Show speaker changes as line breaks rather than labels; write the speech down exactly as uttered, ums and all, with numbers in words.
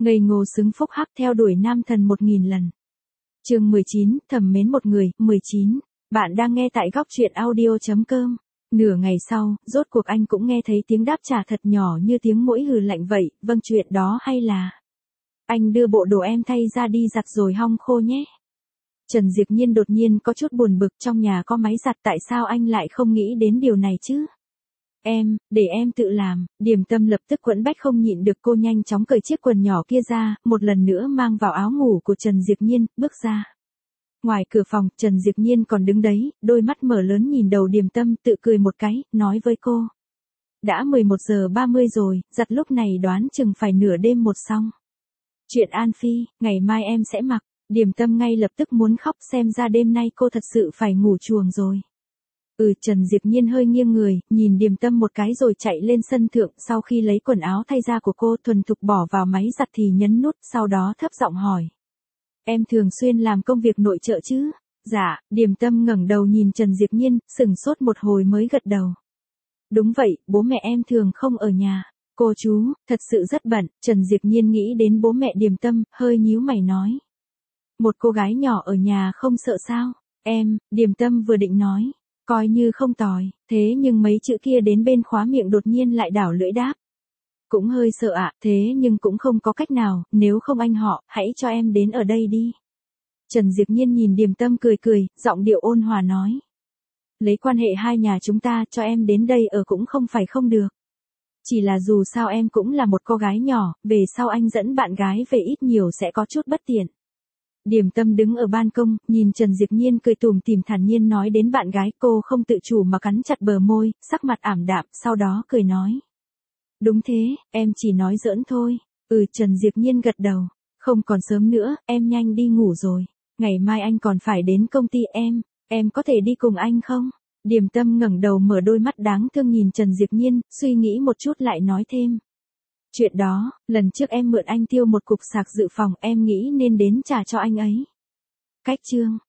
Ngây ngô xứng phúc hắc theo đuổi nam thần một nghìn lần. Chương mười chín, thầm mến một người, mười chín. Bạn đang nghe tại góc truyện audio chấm com. Nửa ngày sau, rốt cuộc anh cũng nghe thấy tiếng đáp trả thật nhỏ như tiếng muỗi hừ lạnh vậy, vâng chuyện đó hay là... Anh đưa bộ đồ em thay ra đi giặt rồi hong khô nhé. Trần Diệp Nhiên đột nhiên có chút buồn bực, trong nhà có máy giặt tại sao anh lại không nghĩ đến điều này chứ? Em, để em tự làm. Điềm Tâm lập tức quẫn bách không nhịn được, cô nhanh chóng cởi chiếc quần nhỏ kia ra, một lần nữa mang vào áo ngủ của Trần Diệp Nhiên, bước ra. Ngoài cửa phòng, Trần Diệp Nhiên còn đứng đấy, đôi mắt mở lớn nhìn đầu Điềm Tâm, tự cười một cái, nói với cô. Đã mười một giờ ba mươi rồi, giặt lúc này đoán chừng phải nửa đêm một xong. Chuyện An Phi, ngày mai em sẽ mặc. Điềm Tâm ngay lập tức muốn khóc, xem ra đêm nay cô thật sự phải ngủ chuồng rồi. Ừ, Trần Diệp Nhiên hơi nghiêng người, nhìn Điềm Tâm một cái rồi chạy lên sân thượng, sau khi lấy quần áo thay ra của cô thuần thục bỏ vào máy giặt thì nhấn nút, sau đó thấp giọng hỏi. Em thường xuyên làm công việc nội trợ chứ? Dạ, Điềm Tâm ngẩng đầu nhìn Trần Diệp Nhiên, sừng sốt một hồi mới gật đầu. Đúng vậy, bố mẹ em thường không ở nhà. Cô chú, thật sự rất bận. Trần Diệp Nhiên nghĩ đến bố mẹ Điềm Tâm, hơi nhíu mày nói. Một cô gái nhỏ ở nhà không sợ sao? Em, Điềm Tâm vừa định nói. Coi như không tồi, thế nhưng mấy chữ kia đến bên khóa miệng đột nhiên lại đảo lưỡi đáp. Cũng hơi sợ ạ, thế nhưng cũng không có cách nào, nếu không anh họ, hãy cho em đến ở đây đi. Trần Diệp Nhiên nhìn Điềm Tâm cười cười, giọng điệu ôn hòa nói. Lấy quan hệ hai nhà chúng ta cho em đến đây ở cũng không phải không được. Chỉ là dù sao em cũng là một cô gái nhỏ, về sau anh dẫn bạn gái về ít nhiều sẽ có chút bất tiện. Điềm Tâm đứng ở ban công, nhìn Trần Diệp Nhiên cười tủm tỉm thản nhiên nói đến bạn gái, cô không tự chủ mà cắn chặt bờ môi, sắc mặt ảm đạm, sau đó cười nói. Đúng thế, em chỉ nói giỡn thôi. Ừ, Trần Diệp Nhiên gật đầu. Không còn sớm nữa, em nhanh đi ngủ rồi. Ngày mai anh còn phải đến công ty em, em có thể đi cùng anh không? Điềm Tâm ngẩng đầu mở đôi mắt đáng thương nhìn Trần Diệp Nhiên, suy nghĩ một chút lại nói thêm. Chuyện đó, lần trước em mượn anh tiêu một cục sạc dự phòng, em nghĩ nên đến trả cho anh ấy. Cách chương.